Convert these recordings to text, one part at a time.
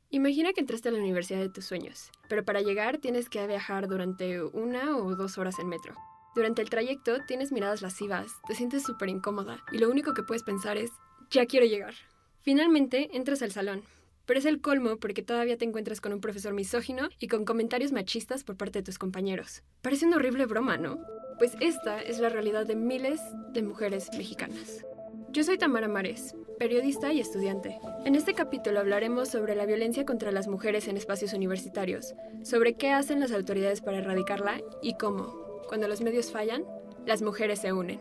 Imagina que entraste a la universidad de tus sueños, pero para llegar tienes que viajar durante 1 o 2 horas en metro. Durante el trayecto tienes miradas lascivas, te sientes súper incómoda y lo único que puedes pensar es, ya quiero llegar. Finalmente entras al salón, pero es el colmo porque todavía te encuentras con un profesor misógino y con comentarios machistas por parte de tus compañeros. Parece una horrible broma, ¿no? Pues esta es la realidad de miles de mujeres mexicanas. Yo soy Tamara Mares, periodista y estudiante. En este capítulo hablaremos sobre la violencia contra las mujeres en espacios universitarios, sobre qué hacen las autoridades para erradicarla y cómo, cuando los medios fallan, las mujeres se unen.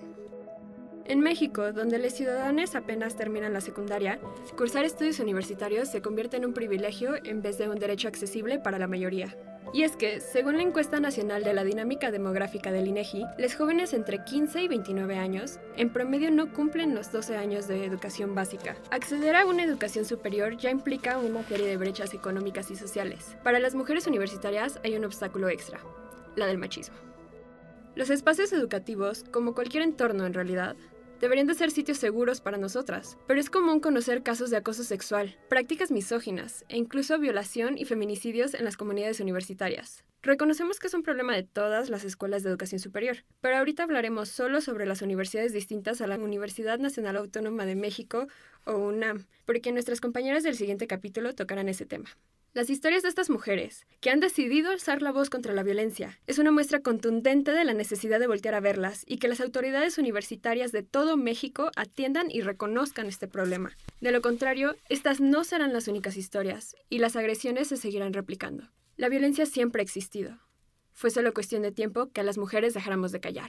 En México, donde los ciudadanos apenas terminan la secundaria, cursar estudios universitarios se convierte en un privilegio en vez de un derecho accesible para la mayoría. Y es que, según la encuesta nacional de la dinámica demográfica del INEGI, los jóvenes entre 15 y 29 años, en promedio no cumplen los 12 años de educación básica. Acceder a una educación superior ya implica una serie de brechas económicas y sociales. Para las mujeres universitarias hay un obstáculo extra, la del machismo. Los espacios educativos, como cualquier entorno en realidad, deberían de ser sitios seguros para nosotras, pero es común conocer casos de acoso sexual, prácticas misóginas e incluso violación y feminicidios en las comunidades universitarias. Reconocemos que es un problema de todas las escuelas de educación superior, pero ahorita hablaremos solo sobre las universidades distintas a la Universidad Nacional Autónoma de México o UNAM, porque nuestras compañeras del siguiente capítulo tocarán ese tema. Las historias de estas mujeres, que han decidido alzar la voz contra la violencia, es una muestra contundente de la necesidad de voltear a verlas y que las autoridades universitarias de todo México atiendan y reconozcan este problema. De lo contrario, estas no serán las únicas historias y las agresiones se seguirán replicando. La violencia siempre ha existido. Fue solo cuestión de tiempo que a las mujeres dejáramos de callar.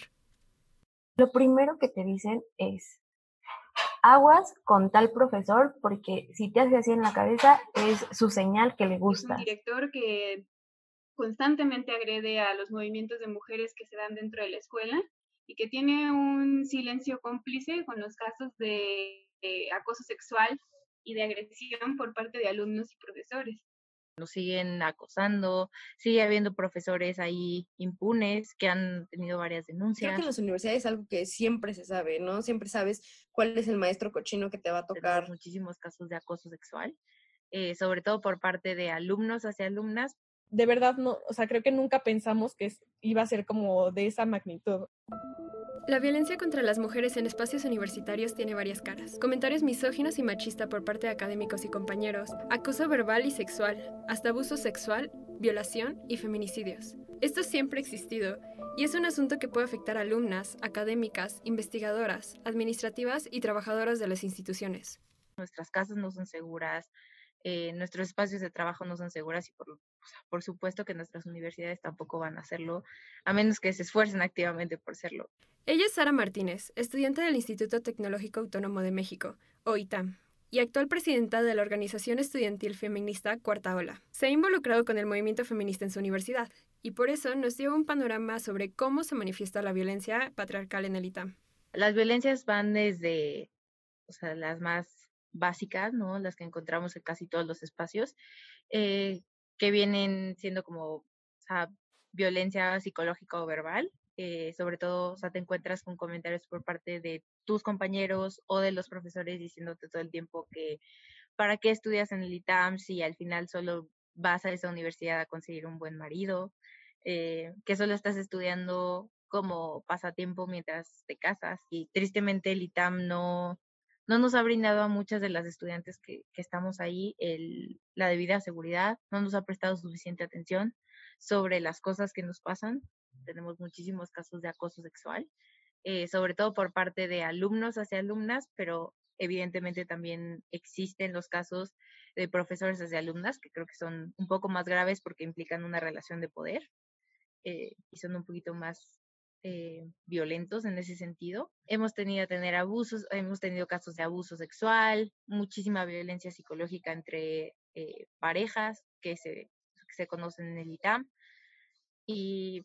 Lo primero que te dicen es, aguas con tal profesor, porque si te hace así en la cabeza es su señal que le gusta. Es un director que constantemente agrede a los movimientos de mujeres que se dan dentro de la escuela y que tiene un silencio cómplice con los casos de acoso sexual y de agresión por parte de alumnos y profesores. Nos siguen acosando, sigue habiendo profesores ahí impunes que han tenido varias denuncias. Creo que en las universidades es algo que siempre se sabe, ¿no? Siempre sabes cuál es el maestro cochino que te va a tocar. Tenemos muchísimos casos de acoso sexual, sobre todo por parte de alumnos hacia alumnas. De verdad, no, o sea, creo que nunca pensamos que iba a ser como de esa magnitud. La violencia contra las mujeres en espacios universitarios tiene varias caras. Comentarios misóginos y machistas por parte de académicos y compañeros, acoso verbal y sexual, hasta abuso sexual, violación y feminicidios. Esto siempre ha existido y es un asunto que puede afectar a alumnas, académicas, investigadoras, administrativas y trabajadoras de las instituciones. Nuestras casas no son seguras, nuestros espacios de trabajo no son seguras y por supuesto que nuestras universidades tampoco van a hacerlo, a menos que se esfuercen activamente por serlo. Ella es Sara Martínez, estudiante del Instituto Tecnológico Autónomo de México, o ITAM, y actual presidenta de la organización estudiantil feminista Cuarta Ola. Se ha involucrado con el movimiento feminista en su universidad, y por eso nos dio un panorama sobre cómo se manifiesta la violencia patriarcal en el ITAM. Las violencias van desde, las más básicas, ¿no? Las que encontramos en casi todos los espacios, que vienen siendo como, violencia psicológica o verbal. Sobre todo, te encuentras con comentarios por parte de tus compañeros o de los profesores diciéndote todo el tiempo que ¿para qué estudias en el ITAM si al final solo vas a esa universidad a conseguir un buen marido? Que solo estás estudiando como pasatiempo mientras te casas. Y tristemente el ITAM no nos ha brindado a muchas de las estudiantes que estamos ahí la debida seguridad, no nos ha prestado suficiente atención sobre las cosas que nos pasan. Tenemos muchísimos casos de acoso sexual, sobre todo por parte de alumnos hacia alumnas, pero evidentemente también existen los casos de profesores hacia alumnas, que creo que son un poco más graves porque implican una relación de poder y son un poquito más violentos en ese sentido. Hemos tenido casos de abuso sexual, muchísima violencia psicológica entre parejas que se conocen en el ITAM. Y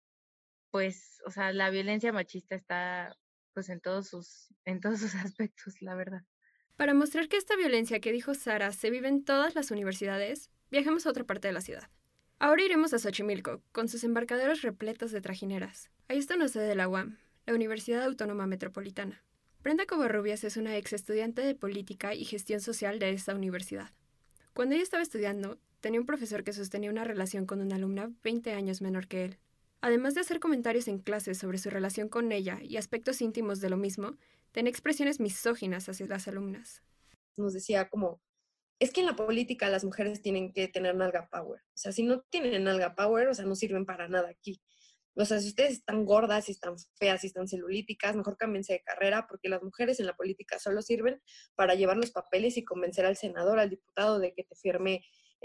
pues, la violencia machista está pues en todos sus aspectos, la verdad. Para mostrar que esta violencia que dijo Sara se vive en todas las universidades, viajemos a otra parte de la ciudad. Ahora iremos a Xochimilco, con sus embarcaderos repletos de trajineras. Ahí está una sede de la UAM, la Universidad Autónoma Metropolitana. Brenda Covarrubias es una ex estudiante de Política y Gestión Social de esta universidad. Cuando ella estaba estudiando, tenía un profesor que sostenía una relación con una alumna 20 años menor que él. Además de hacer comentarios en clases sobre su relación con ella y aspectos íntimos de lo mismo, tenía expresiones misóginas hacia las alumnas. Nos decía como, es que en la política las mujeres tienen que tener nalga power. O sea, si no tienen nalga power, o sea, no sirven para nada aquí. O sea, si ustedes están gordas, si están feas, si están celulíticas, mejor cámbiense de carrera, porque las mujeres en la política solo sirven para llevar los papeles y convencer al senador, al diputado de que te firme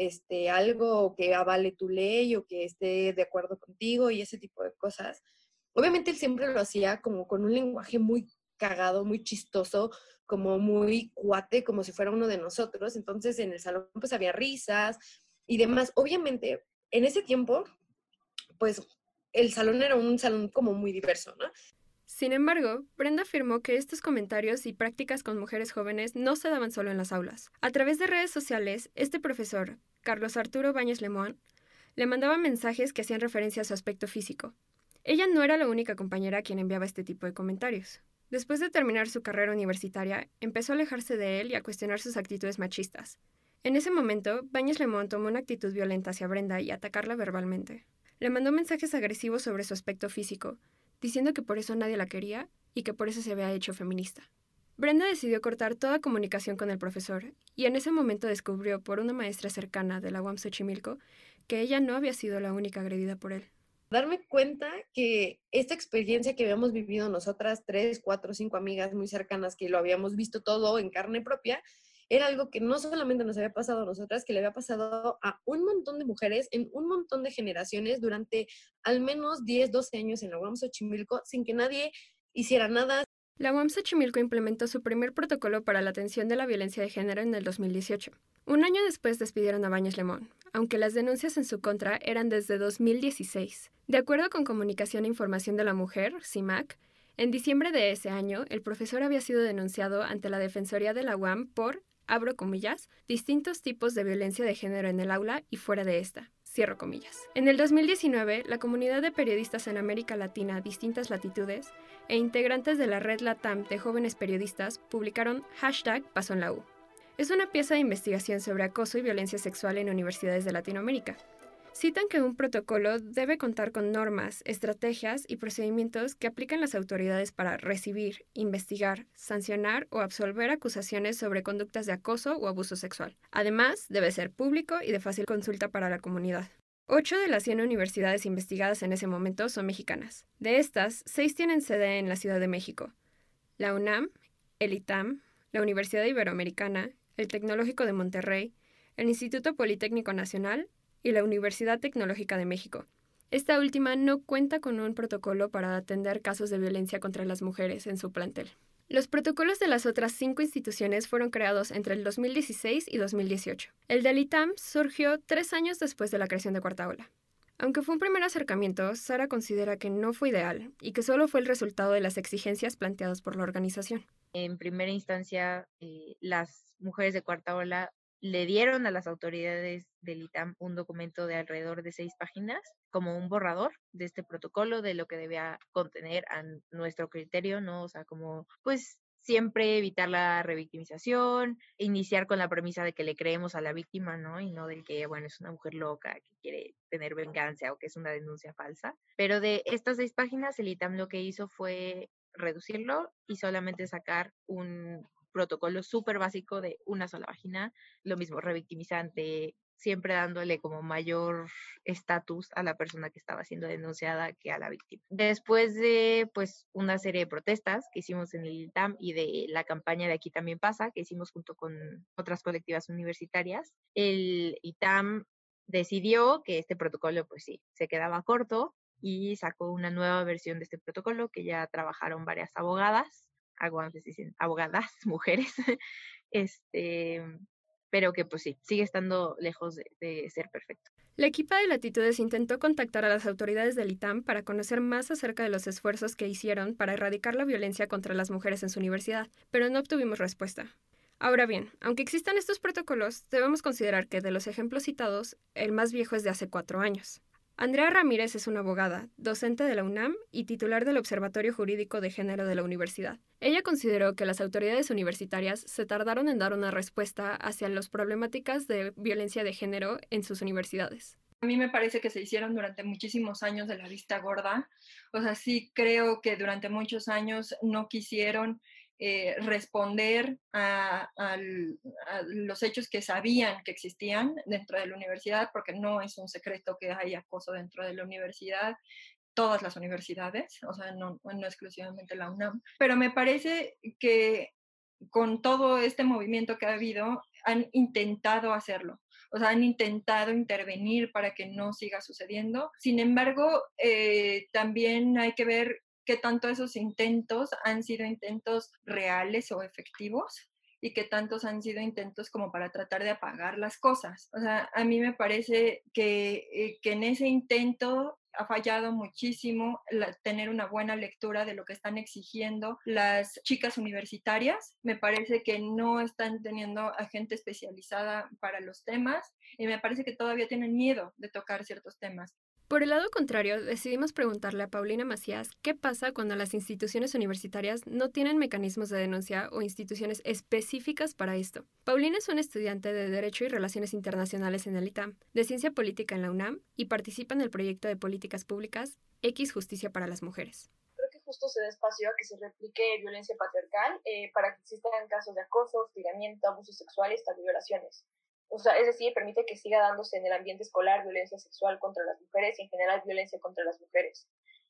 algo, o que avale tu ley, o que esté de acuerdo contigo y ese tipo de cosas. Obviamente él siempre lo hacía como con un lenguaje muy cagado, muy chistoso, como muy cuate, como si fuera uno de nosotros. Entonces en el salón pues había risas y demás. Obviamente en ese tiempo pues el salón era un salón como muy diverso, ¿no? Sin embargo, Brenda afirmó que estos comentarios y prácticas con mujeres jóvenes no se daban solo en las aulas. A través de redes sociales, este profesor, Carlos Arturo Báñez Lemón, le mandaba mensajes que hacían referencia a su aspecto físico. Ella no era la única compañera a quien enviaba este tipo de comentarios. Después de terminar su carrera universitaria, empezó a alejarse de él y a cuestionar sus actitudes machistas. En ese momento, Báñez Lemón tomó una actitud violenta hacia Brenda y atacarla verbalmente. Le mandó mensajes agresivos sobre su aspecto físico, diciendo que por eso nadie la quería y que por eso se había hecho feminista. Brenda decidió cortar toda comunicación con el profesor y en ese momento descubrió por una maestra cercana de la UAM Xochimilco que ella no había sido la única agredida por él. Darme cuenta que esta experiencia que habíamos vivido nosotras 3, 4, 5 amigas muy cercanas, que lo habíamos visto todo en carne propia, era algo que no solamente nos había pasado a nosotras, que le había pasado a un montón de mujeres en un montón de generaciones durante al menos 10, 12 años en la UAM Xochimilco, sin que nadie hiciera nada. La UAM Xochimilco implementó su primer protocolo para la atención de la violencia de género en el 2018. Un año después despidieron a Báñez Lemón, aunque las denuncias en su contra eran desde 2016. De acuerdo con Comunicación e Información de la Mujer, CIMAC, en diciembre de ese año, el profesor había sido denunciado ante la Defensoría de la UAM por, abro comillas, distintos tipos de violencia de género en el aula y fuera de esta. Cierro comillas. En el 2019, la comunidad de periodistas en América Latina, distintas latitudes, e integrantes de la red LATAM de jóvenes periodistas publicaron #Paso en la U. Es una pieza de investigación sobre acoso y violencia sexual en universidades de Latinoamérica. Citan que un protocolo debe contar con normas, estrategias y procedimientos que aplican las autoridades para recibir, investigar, sancionar o absolver acusaciones sobre conductas de acoso o abuso sexual. Además, debe ser público y de fácil consulta para la comunidad. 8 de las 100 universidades investigadas en ese momento son mexicanas. De estas, 6 tienen sede en la Ciudad de México: la UNAM, el ITAM, la Universidad Iberoamericana, el Tecnológico de Monterrey, el Instituto Politécnico Nacional y la Universidad Tecnológica de México. Esta última no cuenta con un protocolo para atender casos de violencia contra las mujeres en su plantel. Los protocolos de las otras 5 instituciones fueron creados entre el 2016 y 2018. El del ITAM surgió 3 años después de la creación de Cuarta Ola. Aunque fue un primer acercamiento, Sara considera que no fue ideal y que solo fue el resultado de las exigencias planteadas por la organización. En primera instancia, las mujeres de Cuarta Ola le dieron a las autoridades del ITAM un documento de alrededor de 6 páginas, como un borrador de este protocolo, de lo que debía contener a nuestro criterio, ¿no? O sea, como, pues, siempre evitar la revictimización, iniciar con la premisa de que le creemos a la víctima, ¿no? Y no del que, bueno, es una mujer loca que quiere tener venganza o que es una denuncia falsa. Pero de estas 6 páginas, el ITAM lo que hizo fue reducirlo y solamente sacar un protocolo súper básico de una sola página, lo mismo, revictimizante, siempre dándole como mayor estatus a la persona que estaba siendo denunciada que a la víctima. Después de pues una serie de protestas que hicimos en el ITAM y de la campaña de Aquí También Pasa, que hicimos junto con otras colectivas universitarias, el ITAM decidió que este protocolo pues sí, se quedaba corto y sacó una nueva versión de este protocolo que ya trabajaron varias abogadas, abogadas, mujeres, pero que pues sí, sigue estando lejos de ser perfecto. La equipa de Latitudes intentó contactar a las autoridades del ITAM para conocer más acerca de los esfuerzos que hicieron para erradicar la violencia contra las mujeres en su universidad, pero no obtuvimos respuesta. Ahora bien, aunque existan estos protocolos, debemos considerar que de los ejemplos citados, el más viejo es de hace 4 años. Andrea Ramírez es una abogada, docente de la UNAM y titular del Observatorio Jurídico de Género de la universidad. Ella consideró que las autoridades universitarias se tardaron en dar una respuesta hacia las problemáticas de violencia de género en sus universidades. A mí me parece que se hicieron durante muchísimos años de la vista gorda. O sea, sí creo que durante muchos años no quisieron responder a los hechos que sabían que existían dentro de la universidad, porque no es un secreto que hay acoso dentro de la universidad, todas las universidades, o sea, no exclusivamente la UNAM. Pero me parece que con todo este movimiento que ha habido, han intentado hacerlo. O sea, han intentado intervenir para que no siga sucediendo. Sin embargo, también hay que ver qué tanto esos intentos han sido intentos reales o efectivos y qué tantos han sido intentos como para tratar de apagar las cosas. O sea, a mí me parece que en ese intento ha fallado muchísimo tener una buena lectura de lo que están exigiendo las chicas universitarias. Me parece que no están teniendo a gente especializada para los temas y me parece que todavía tienen miedo de tocar ciertos temas. Por el lado contrario, decidimos preguntarle a Paulina Macías qué pasa cuando las instituciones universitarias no tienen mecanismos de denuncia o instituciones específicas para esto. Paulina es una estudiante de Derecho y Relaciones Internacionales en el ITAM, de Ciencia Política en la UNAM y participa en el proyecto de políticas públicas X Justicia para las Mujeres. Creo que justo se da espacio a que se replique violencia patriarcal para que existan casos de acoso, hostigamiento, abusos sexuales, hasta violaciones. O sea, es decir, permite que siga dándose en el ambiente escolar violencia sexual contra las mujeres y en general violencia contra las mujeres.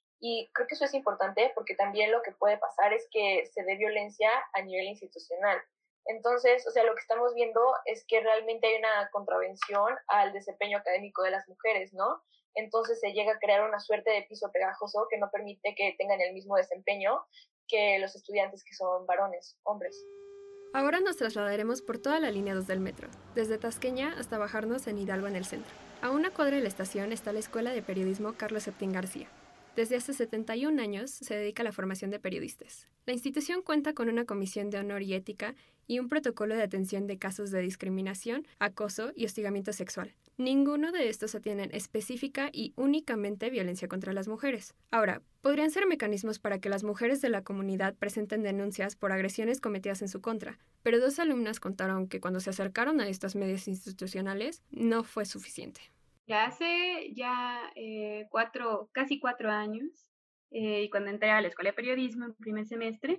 Y creo que eso es importante porque también lo que puede pasar es que se dé violencia a nivel institucional. Entonces, o sea, lo que estamos viendo es que realmente hay una contravención al desempeño académico de las mujeres, ¿no? Entonces se llega a crear una suerte de piso pegajoso que no permite que tengan el mismo desempeño que los estudiantes que son varones, hombres. Ahora nos trasladaremos por toda la línea 2 del metro, desde Tasqueña hasta bajarnos en Hidalgo en el centro. A una cuadra de la estación está la Escuela de Periodismo Carlos Septín García. Desde hace 71 años se dedica a la formación de periodistas. La institución cuenta con una comisión de honor y ética y un protocolo de atención de casos de discriminación, acoso y hostigamiento sexual. Ninguno de estos atienden específica y únicamente violencia contra las mujeres. Ahora, podrían ser mecanismos para que las mujeres de la comunidad presenten denuncias por agresiones cometidas en su contra, pero 2 alumnas contaron que cuando se acercaron a estos medios institucionales no fue suficiente. Ya hace casi 4 años, y cuando entré a la Escuela de Periodismo en primer semestre,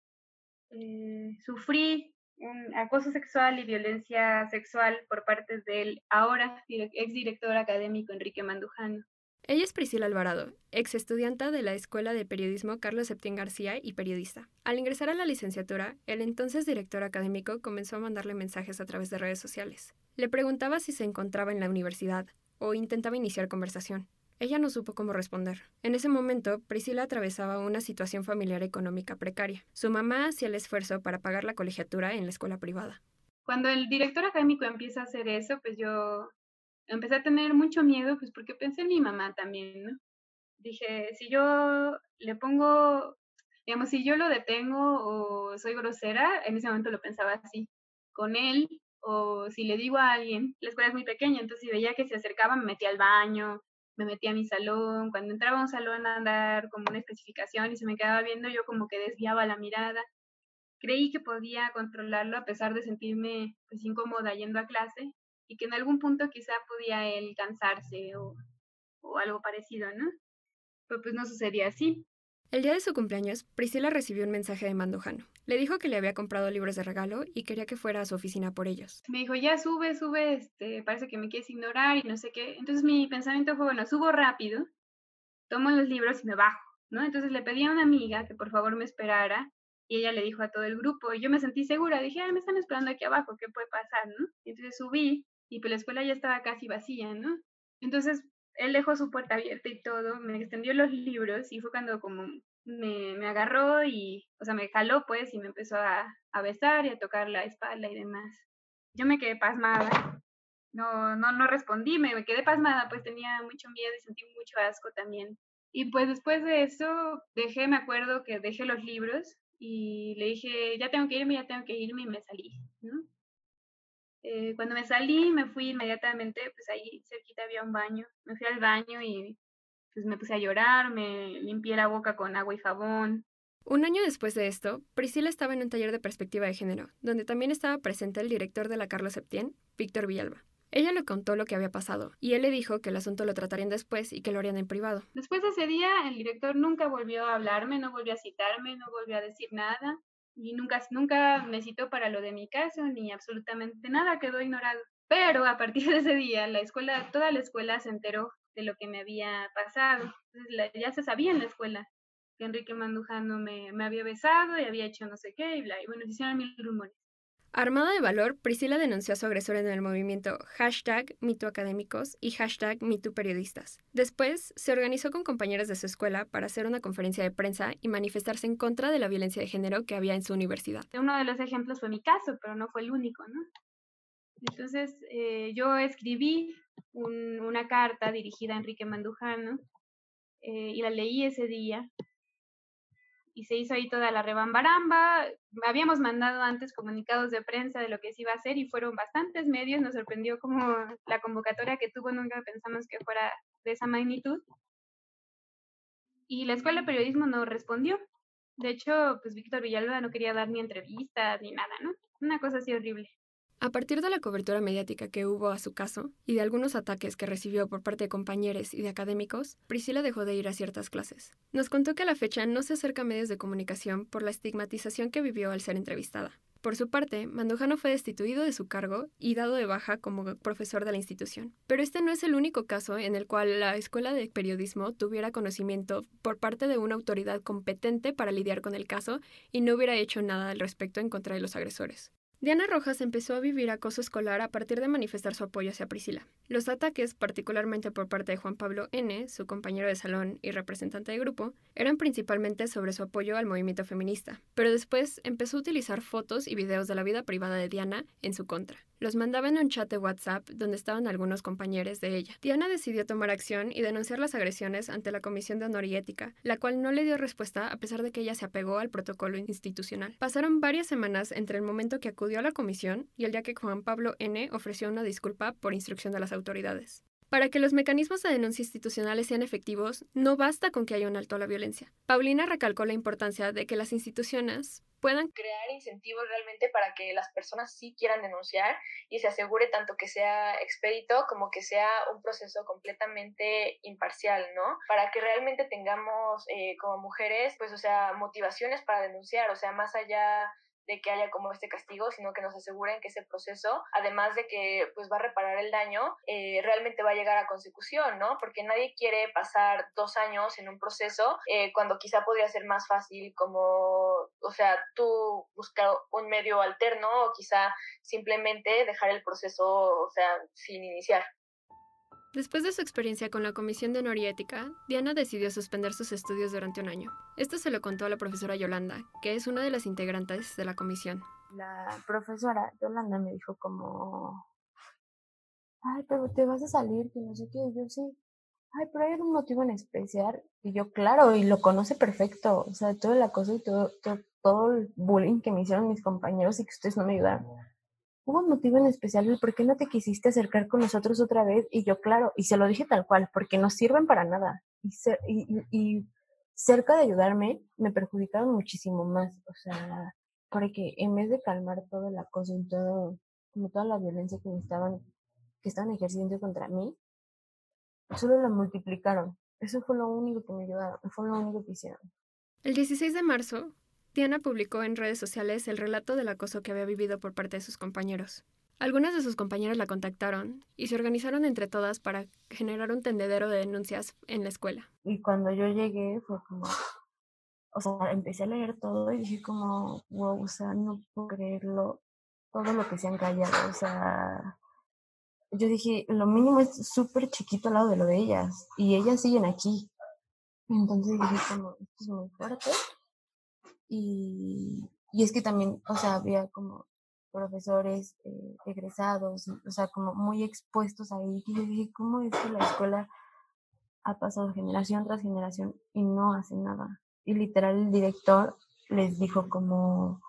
sufrí un acoso sexual y violencia sexual por parte del ahora exdirector académico Enrique Mandujano. Ella es Priscila Alvarado, ex estudiante de la Escuela de Periodismo Carlos Septín García y periodista. Al ingresar a la licenciatura, el entonces director académico comenzó a mandarle mensajes a través de redes sociales. Le preguntaba si se encontraba en la universidad o intentaba iniciar conversación. Ella no supo cómo responder. En ese momento, Priscila atravesaba una situación familiar económica precaria. Su mamá hacía el esfuerzo para pagar la colegiatura en la escuela privada. Cuando el director académico empieza a hacer eso, pues yo empecé a tener mucho miedo, pues porque pensé en mi mamá también, ¿no? Dije, si yo le pongo, digamos, si yo lo detengo o soy grosera, en ese momento lo pensaba así, con él, o si le digo a alguien, la escuela es muy pequeña, entonces si veía que se acercaba, me metía al baño, me metía a mi salón, cuando entraba a un salón a dar como una especificación y se me quedaba viendo, yo como que desviaba la mirada. Creí que podía controlarlo a pesar de sentirme pues incómoda yendo a clase y que en algún punto quizá podía él cansarse o algo parecido, ¿no? Pero pues no sucedía así. El día de su cumpleaños, Priscila recibió un mensaje de Mandujano. Le dijo que le había comprado libros de regalo y quería que fuera a su oficina por ellos. Me dijo, ya sube, parece que me quieres ignorar y no sé qué. Entonces mi pensamiento fue, bueno, subo rápido, tomo los libros y me bajo, ¿no? Entonces le pedí a una amiga que por favor me esperara y ella le dijo a todo el grupo y yo me sentí segura. Dije, me están esperando aquí abajo, ¿qué puede pasar, no? Y entonces subí y pues la escuela ya estaba casi vacía, ¿no? Entonces él dejó su puerta abierta y todo, me extendió los libros y fue cuando como me agarró y, o sea, me jaló pues y me empezó a besar y a tocar la espalda y demás. Yo me quedé pasmada, no respondí, me quedé pasmada, pues tenía mucho miedo y sentí mucho asco también. Y pues después de eso me acuerdo que dejé los libros y le dije, ya tengo que irme y me salí, ¿no? Cuando me salí, me fui inmediatamente, pues ahí cerquita había un baño. Me fui al baño y pues me puse a llorar, me limpié la boca con agua y jabón. Un año después de esto, Priscila estaba en un taller de perspectiva de género, donde también estaba presente el director de la Carlos Septién, Víctor Villalba. Ella le contó lo que había pasado, y él le dijo que el asunto lo tratarían después y que lo harían en privado. Después de ese día, el director nunca volvió a hablarme, no volvió a citarme, no volvió a decir nada, y nunca me citó para lo de mi caso, ni absolutamente nada, quedó ignorado. Pero a partir de ese día, toda la escuela se enteró de lo que me había pasado. Entonces, ya se sabía en la escuela que Enrique Mandujano me había besado y había hecho no sé qué, y bla, y bueno, se hicieron mil rumores. Armada de valor, Priscila denunció a su agresor en el movimiento #MeTooAcadémicos y #MeTooPeriodistas. Después, se organizó con compañeras de su escuela para hacer una conferencia de prensa y manifestarse en contra de la violencia de género que había en su universidad. Uno de los ejemplos fue mi caso, pero no fue el único, ¿no? Entonces, yo escribí una carta dirigida a Enrique Mandujano y la leí ese día. Y se hizo ahí toda la rebambaramba. Habíamos mandado antes comunicados de prensa de lo que se iba a hacer y fueron bastantes medios. Nos sorprendió como la convocatoria que tuvo, nunca pensamos que fuera de esa magnitud. Y la Escuela de Periodismo no respondió. De hecho, pues Víctor Villalba no quería dar ni entrevistas ni nada, ¿no? Una cosa así horrible. A partir de la cobertura mediática que hubo a su caso y de algunos ataques que recibió por parte de compañeros y de académicos, Priscila dejó de ir a ciertas clases. Nos contó que a la fecha no se acerca a medios de comunicación por la estigmatización que vivió al ser entrevistada. Por su parte, Mandujano fue destituido de su cargo y dado de baja como profesor de la institución. Pero este no es el único caso en el cual la Escuela de Periodismo tuviera conocimiento por parte de una autoridad competente para lidiar con el caso y no hubiera hecho nada al respecto en contra de los agresores. Diana Rojas empezó a vivir acoso escolar a partir de manifestar su apoyo hacia Priscila. Los ataques, particularmente por parte de Juan Pablo N., su compañero de salón y representante de grupo, eran principalmente sobre su apoyo al movimiento feminista, pero después empezó a utilizar fotos y videos de la vida privada de Diana en su contra. Los mandaba en un chat de WhatsApp donde estaban algunos compañeros de ella. Diana decidió tomar acción y denunciar las agresiones ante la Comisión de Honor y Ética, la cual no le dio respuesta a pesar de que ella se apegó al protocolo institucional. Pasaron varias semanas entre el momento que acudió a la comisión y el día que Juan Pablo N. ofreció una disculpa por instrucción de las autoridades. Para que los mecanismos de denuncia institucionales sean efectivos, no basta con que haya un alto a la violencia. Paulina recalcó la importancia de que las instituciones puedan crear incentivos realmente para que las personas sí quieran denunciar y se asegure tanto que sea expedito como que sea un proceso completamente imparcial, ¿no? Para que realmente tengamos como mujeres, pues, o sea, motivaciones para denunciar, o sea, más allá de que haya como este castigo, sino que nos aseguren que ese proceso, además de que pues va a reparar el daño, realmente va a llegar a consecución, ¿no? Porque nadie quiere pasar 2 años en un proceso cuando quizá podría ser más fácil como, o sea, tú buscar un medio alterno o quizá simplemente dejar el proceso, o sea, sin iniciar. Después de su experiencia con la Comisión de Honor y Ética, Diana decidió suspender sus estudios durante un año. Esto se lo contó a la profesora Yolanda, que es una de las integrantes de la comisión. La profesora Yolanda me dijo como, ay, pero te vas a salir, que no sé qué, y yo sí. Ay, pero hay un motivo en especial. Y yo, claro, y lo conoce perfecto. O sea, todo el acoso y todo el bullying que me hicieron mis compañeros y que ustedes no me ayudaron. Hubo un motivo en especial, el por qué no te quisiste acercar con nosotros otra vez. Y yo, claro, y se lo dije tal cual, porque no sirven para nada. Y cerca de ayudarme, me perjudicaron muchísimo más. O sea, porque en vez de calmar todo el acoso y todo, como toda la violencia que estaban ejerciendo contra mí, solo la multiplicaron. Eso fue lo único que me ayudaron, fue lo único que hicieron. El 16 de marzo, Diana publicó en redes sociales el relato del acoso que había vivido por parte de sus compañeros. Algunas de sus compañeras la contactaron y se organizaron entre todas para generar un tendedero de denuncias en la escuela. Y cuando yo llegué fue como, o sea, empecé a leer todo y dije como, wow, o sea, no puedo creerlo, todo lo que se han callado, o sea, yo dije, lo mínimo es súper chiquito al lado de lo de ellas y ellas siguen aquí. Entonces dije como, esto es muy fuerte. Y es que también, o sea, había como profesores egresados, o sea, como muy expuestos ahí. Y yo dije, ¿cómo es que la escuela ha pasado generación tras generación y no hace nada? Y literal el director les dijo como,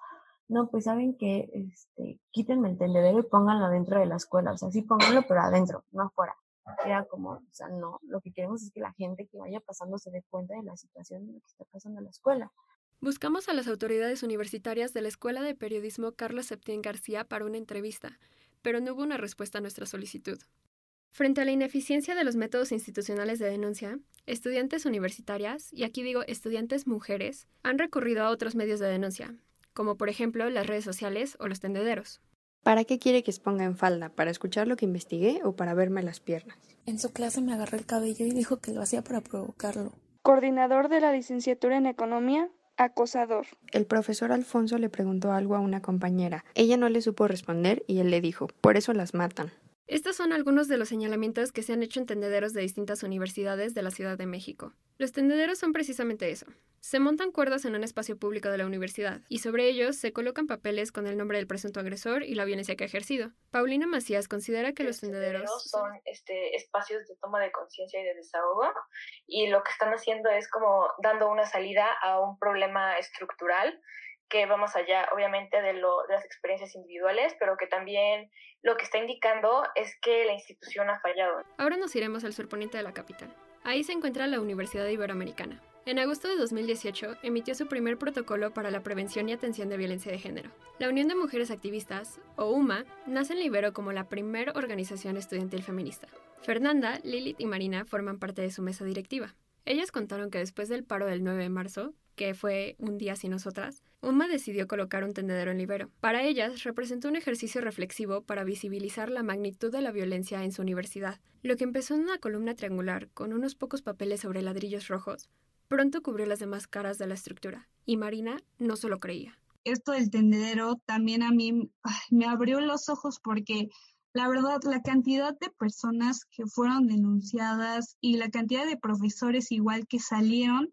no, pues saben que, quítenme el tendedero y pónganlo dentro de la escuela, o sea, sí pónganlo, pero adentro, no afuera. Era como, o sea, no, lo que queremos es que la gente que vaya pasando se dé cuenta de la situación de lo que está pasando en la escuela. Buscamos a las autoridades universitarias de la Escuela de Periodismo Carlos Septién García para una entrevista, pero no hubo una respuesta a nuestra solicitud. Frente a la ineficiencia de los métodos institucionales de denuncia, estudiantes universitarias, y aquí digo estudiantes mujeres, han recurrido a otros medios de denuncia, como por ejemplo las redes sociales o los tendederos. ¿Para qué quiere que exponga en falda? ¿Para escuchar lo que investigué o para verme las piernas? En su clase me agarró el cabello y dijo que lo hacía para provocarlo. Coordinador de la licenciatura en Economía, acosador. El profesor Alfonso le preguntó algo a una compañera. Ella no le supo responder y él le dijo, por eso las matan. Estos son algunos de los señalamientos que se han hecho en tendederos de distintas universidades de la Ciudad de México. Los tendederos son precisamente eso. Se montan cuerdas en un espacio público de la universidad, y sobre ellos se colocan papeles con el nombre del presunto agresor y la violencia que ha ejercido. Paulina Macías considera que los tendederos son espacios de toma de conciencia y de desahogo, y lo que están haciendo es como dando una salida a un problema estructural que va más allá, obviamente, de las experiencias individuales, pero que también lo que está indicando es que la institución ha fallado. Ahora nos iremos al surponiente de la capital. Ahí se encuentra la Universidad Iberoamericana. En agosto de 2018 emitió su primer protocolo para la prevención y atención de violencia de género. La Unión de Mujeres Activistas, o UMA, nace en la Ibero como la primera organización estudiantil feminista. Fernanda, Lilith y Marina forman parte de su mesa directiva. Ellas contaron que después del paro del 9 de marzo, que fue un día sin nosotras, UMA decidió colocar un tendedero en la Ibero. Para ellas, representó un ejercicio reflexivo para visibilizar la magnitud de la violencia en su universidad. Lo que empezó en una columna triangular con unos pocos papeles sobre ladrillos rojos, pronto cubrió las demás caras de la estructura, y Marina no se lo creía. Esto del tendedero también a mí me abrió los ojos porque la verdad la cantidad de personas que fueron denunciadas y la cantidad de profesores igual que salieron,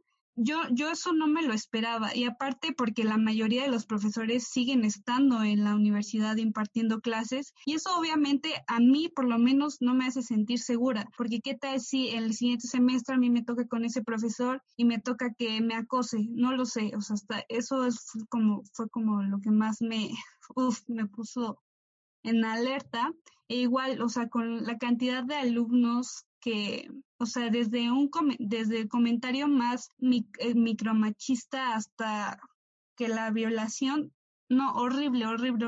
yo eso no me lo esperaba, y aparte porque la mayoría de los profesores siguen estando en la universidad impartiendo clases, y eso obviamente a mí por lo menos no me hace sentir segura, porque qué tal si el siguiente semestre a mí me toca con ese profesor y me toca que me acose, no lo sé, o sea, hasta eso fue como lo que más me puso en alerta. E igual, o sea, con la cantidad de alumnos que, o sea, desde el comentario más micromachista hasta que la violación, no, horrible.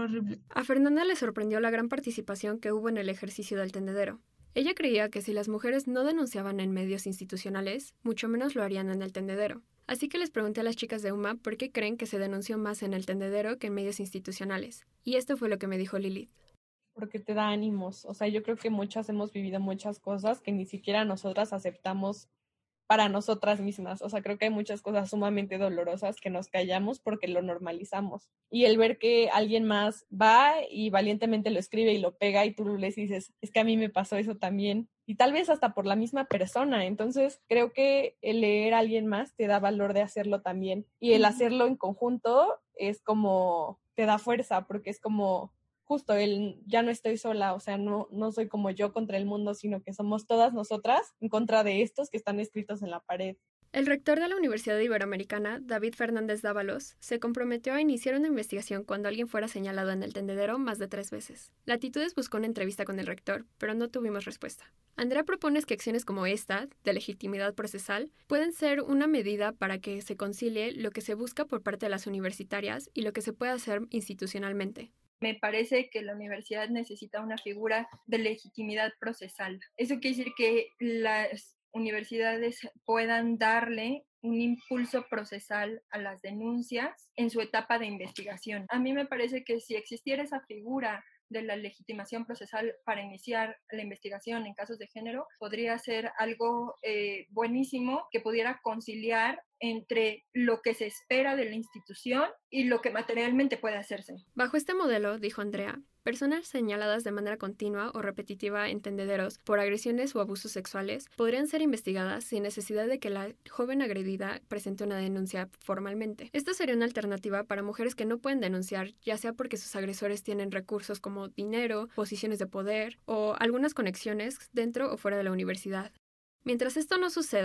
A Fernanda le sorprendió la gran participación que hubo en el ejercicio del tendedero. Ella creía que si las mujeres no denunciaban en medios institucionales, mucho menos lo harían en el tendedero. Así que les pregunté a las chicas de UMA por qué creen que se denunció más en el tendedero que en medios institucionales. Y esto fue lo que me dijo Lilith. Porque te da ánimos. O sea, yo creo que muchas hemos vivido muchas cosas que ni siquiera nosotras aceptamos para nosotras mismas. O sea, creo que hay muchas cosas sumamente dolorosas que nos callamos porque lo normalizamos. Y el ver que alguien más va y valientemente lo escribe y lo pega y tú lo lees y dices, es que a mí me pasó eso también. Y tal vez hasta por la misma persona. Entonces, creo que el leer a alguien más te da valor de hacerlo también. Y el hacerlo en conjunto es como, te da fuerza porque es como justo ya no estoy sola, o sea, no soy como yo contra el mundo, sino que somos todas nosotras en contra de estos que están escritos en la pared. El rector de la Universidad Iberoamericana, David Fernández Dávalos, se comprometió a iniciar una investigación cuando alguien fuera señalado en el tendedero más de 3 veces. Latitudes buscó una entrevista con el rector, pero no tuvimos respuesta. Andrea propone que acciones como esta, de legitimidad procesal, pueden ser una medida para que se concilie lo que se busca por parte de las universitarias y lo que se puede hacer institucionalmente. Me parece que la universidad necesita una figura de legitimidad procesal. Eso quiere decir que las universidades puedan darle un impulso procesal a las denuncias en su etapa de investigación. A mí me parece que si existiera esa figura de la legitimación procesal para iniciar la investigación en casos de género, podría ser algo buenísimo que pudiera conciliar entre lo que se espera de la institución y lo que materialmente puede hacerse. Bajo este modelo, dijo Andrea, personas señaladas de manera continua o repetitiva en tendederos por agresiones o abusos sexuales podrían ser investigadas sin necesidad de que la joven agredida presente una denuncia formalmente. Esto sería una alternativa para mujeres que no pueden denunciar, ya sea porque sus agresores tienen recursos como dinero, posiciones de poder o algunas conexiones dentro o fuera de la universidad. Mientras esto no suceda,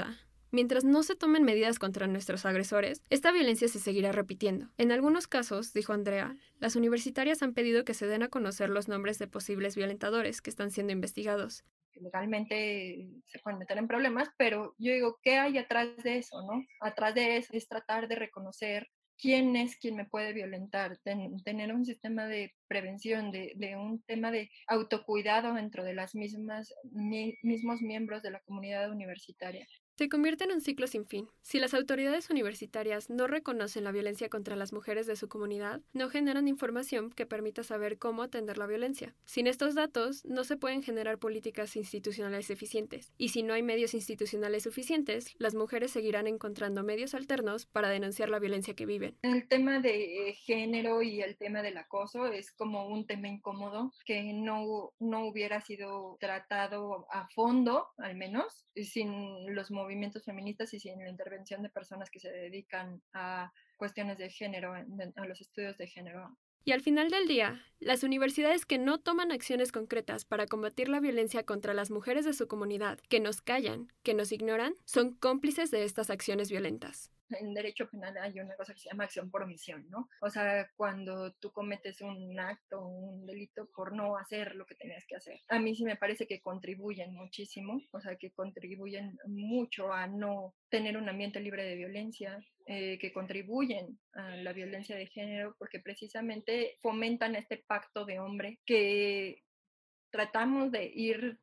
Mientras no se tomen medidas contra nuestros agresores, esta violencia se seguirá repitiendo. En algunos casos, dijo Andrea, las universitarias han pedido que se den a conocer los nombres de posibles violentadores que están siendo investigados. Legalmente se pueden meter en problemas, pero yo digo, ¿qué hay atrás de eso, no? Atrás de eso es tratar de reconocer quién es quien me puede violentar, tener un sistema de prevención, de un tema de autocuidado dentro de las mismos miembros de la comunidad universitaria. Se convierte en un ciclo sin fin. Si las autoridades universitarias no reconocen la violencia contra las mujeres de su comunidad, no generan información que permita saber cómo atender la violencia. Sin estos datos, no se pueden generar políticas institucionales eficientes. Y si no hay medios institucionales suficientes, las mujeres seguirán encontrando medios alternos para denunciar la violencia que viven. El tema de género y el tema del acoso es como un tema incómodo que no hubiera sido tratado a fondo, al menos, sin los movimientos feministas y sin la intervención de personas que se dedican a cuestiones de género, a los estudios de género. Y al final del día, las universidades que no toman acciones concretas para combatir la violencia contra las mujeres de su comunidad, que nos callan, que nos ignoran, son cómplices de estas acciones violentas. En derecho penal hay una cosa que se llama acción por omisión, ¿no? O sea, cuando tú cometes un acto, un delito por no hacer lo que tenías que hacer. A mí sí me parece que contribuyen muchísimo, o sea, que contribuyen mucho a no tener un ambiente libre de violencia, que contribuyen a la violencia de género, porque precisamente fomentan este pacto de hombre que tratamos de ir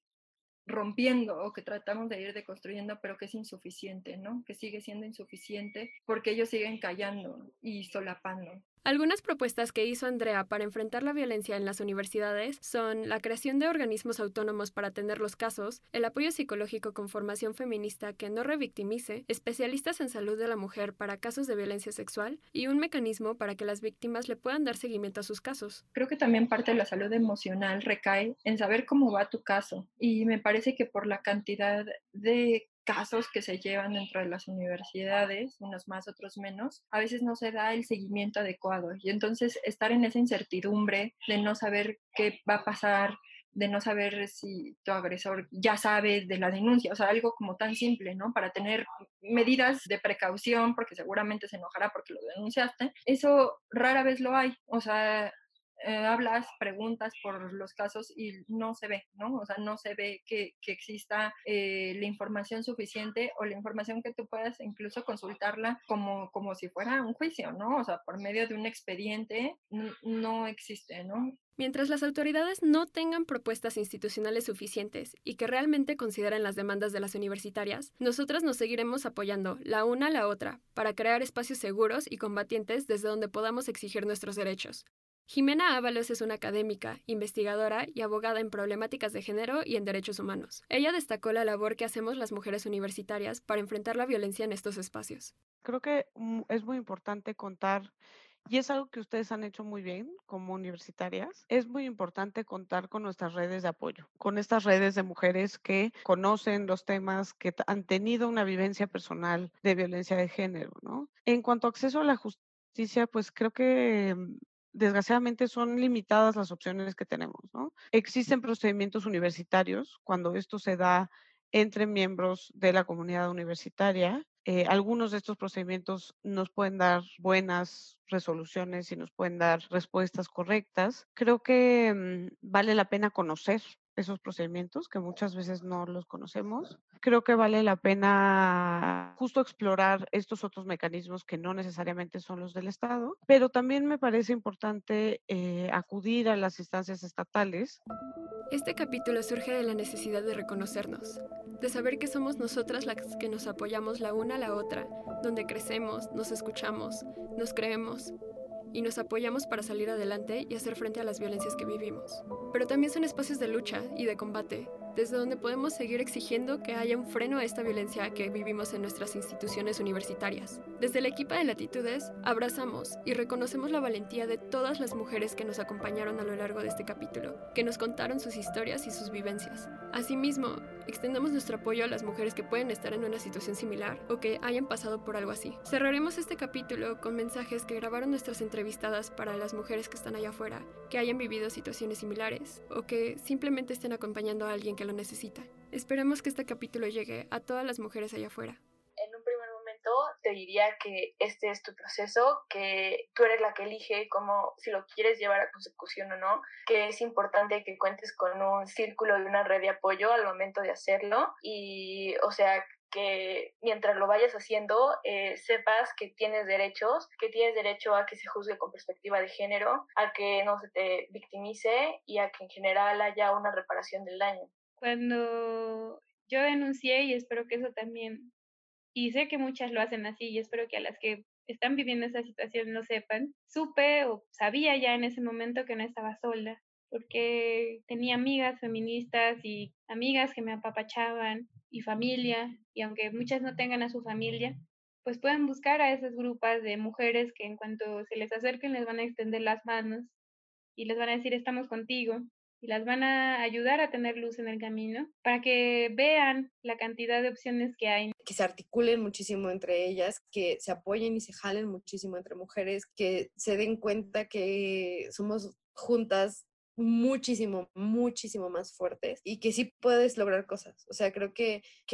rompiendo o que tratamos de ir deconstruyendo, pero que es insuficiente, ¿no? Que sigue siendo insuficiente porque ellos siguen callando y solapando. Algunas propuestas que hizo Andrea para enfrentar la violencia en las universidades son la creación de organismos autónomos para atender los casos, el apoyo psicológico con formación feminista que no revictimice, especialistas en salud de la mujer para casos de violencia sexual y un mecanismo para que las víctimas le puedan dar seguimiento a sus casos. Creo que también parte de la salud emocional recae en saber cómo va tu caso, y me parece que por la cantidad de casos que se llevan dentro de las universidades, unos más, otros menos, a veces no se da el seguimiento adecuado, y entonces estar en esa incertidumbre de no saber qué va a pasar, de no saber si tu agresor ya sabe de la denuncia, o sea, algo como tan simple, ¿no? Para tener medidas de precaución, porque seguramente se enojará porque lo denunciaste, eso rara vez lo hay, o sea, hablas, preguntas por los casos y no se ve, ¿no? O sea, no se ve que exista la información suficiente o la información que tú puedas incluso consultarla como si fuera un juicio, ¿no? O sea, por medio de un expediente no existe, ¿no? Mientras las autoridades no tengan propuestas institucionales suficientes y que realmente consideren las demandas de las universitarias, nosotras nos seguiremos apoyando la una a la otra para crear espacios seguros y combatientes desde donde podamos exigir nuestros derechos. Jimena Ábalos es una académica, investigadora y abogada en problemáticas de género y en derechos humanos. Ella destacó la labor que hacemos las mujeres universitarias para enfrentar la violencia en estos espacios. Creo que es muy importante contar, y es algo que ustedes han hecho muy bien como universitarias, es muy importante contar con nuestras redes de apoyo, con estas redes de mujeres que conocen los temas, que han tenido una vivencia personal de violencia de género, ¿no? En cuanto a acceso a la justicia, pues creo que desgraciadamente son limitadas las opciones que tenemos, ¿no? Existen procedimientos universitarios cuando esto se da entre miembros de la comunidad universitaria. Algunos de estos procedimientos nos pueden dar buenas resoluciones y nos pueden dar respuestas correctas. Creo que vale la pena conocer esos procedimientos, que muchas veces no los conocemos. Creo que vale la pena justo explorar estos otros mecanismos que no necesariamente son los del Estado, pero también me parece importante acudir a las instancias estatales. Este capítulo surge de la necesidad de reconocernos, de saber que somos nosotras las que nos apoyamos la una a la otra, donde crecemos, nos escuchamos, nos creemos y nos apoyamos para salir adelante y hacer frente a las violencias que vivimos. Pero también son espacios de lucha y de combate, desde donde podemos seguir exigiendo que haya un freno a esta violencia que vivimos en nuestras instituciones universitarias. Desde el equipo de Latitudes, abrazamos y reconocemos la valentía de todas las mujeres que nos acompañaron a lo largo de este capítulo, que nos contaron sus historias y sus vivencias. Asimismo, extendemos nuestro apoyo a las mujeres que pueden estar en una situación similar o que hayan pasado por algo así. Cerraremos este capítulo con mensajes que grabaron nuestras entrevistadas para las mujeres que están allá afuera, que hayan vivido situaciones similares o que simplemente estén acompañando a alguien que lo necesita. Esperemos que este capítulo llegue a todas las mujeres allá afuera. En un primer momento te diría que este es tu proceso, que tú eres la que elige cómo, si lo quieres llevar a consecución o no, que es importante que cuentes con un círculo y una red de apoyo al momento de hacerlo y, o sea, que mientras lo vayas haciendo sepas que tienes derecho a que se juzgue con perspectiva de género, a que no se te victimice y a que en general haya una reparación del daño. Cuando yo denuncié, y espero que eso también, y sé que muchas lo hacen así, y espero que a las que están viviendo esa situación lo sepan, supe o sabía ya en ese momento que no estaba sola, porque tenía amigas feministas y amigas que me apapachaban y familia, y aunque muchas no tengan a su familia, pues pueden buscar a esas grupos de mujeres que en cuanto se les acerquen les van a extender las manos y les van a decir estamos contigo y las van a ayudar a tener luz en el camino para que vean la cantidad de opciones que hay. Que se articulen muchísimo entre ellas, que se apoyen y se jalen muchísimo entre mujeres, que se den cuenta que somos juntas muchísimo, muchísimo más fuertes y que sí puedes lograr cosas. O sea, creo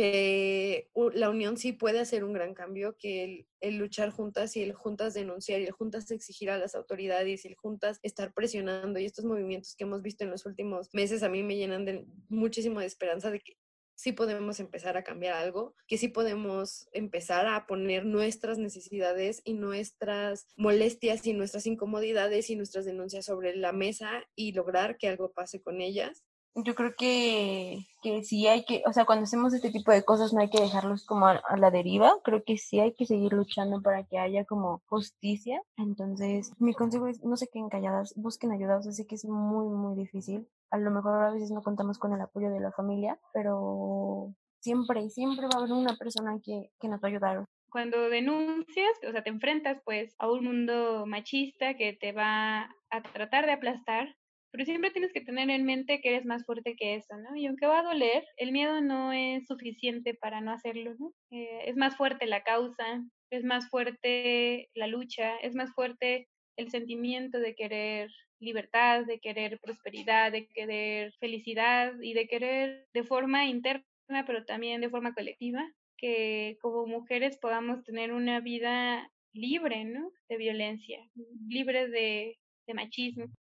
que la unión sí puede hacer un gran cambio, que el luchar juntas y el juntas denunciar y el juntas exigir a las autoridades y el juntas estar presionando y estos movimientos que hemos visto en los últimos meses a mí me llenan de muchísimo de esperanza de que sí podemos empezar a cambiar algo, que sí podemos empezar a poner nuestras necesidades y nuestras molestias y nuestras incomodidades y nuestras denuncias sobre la mesa y lograr que algo pase con ellas. Yo creo que sí hay que, o sea, cuando hacemos este tipo de cosas no hay que dejarlos como a la deriva, creo que sí hay que seguir luchando para que haya como justicia. Entonces, mi consejo es no se queden calladas, busquen ayuda, o sea, sé que es muy, muy difícil. A lo mejor a veces no contamos con el apoyo de la familia, pero siempre, siempre va a haber una persona que nos va a ayudar. Cuando denuncias, o sea, te enfrentas pues a un mundo machista que te va a tratar de aplastar, pero siempre tienes que tener en mente que eres más fuerte que eso, ¿no? Y aunque va a doler, el miedo no es suficiente para no hacerlo, ¿no? Es más fuerte la causa, es más fuerte la lucha, es más fuerte el sentimiento de querer libertad, de querer prosperidad, de querer felicidad y de querer de forma interna, pero también de forma colectiva, que como mujeres podamos tener una vida libre, ¿no? De violencia, libre de machismo.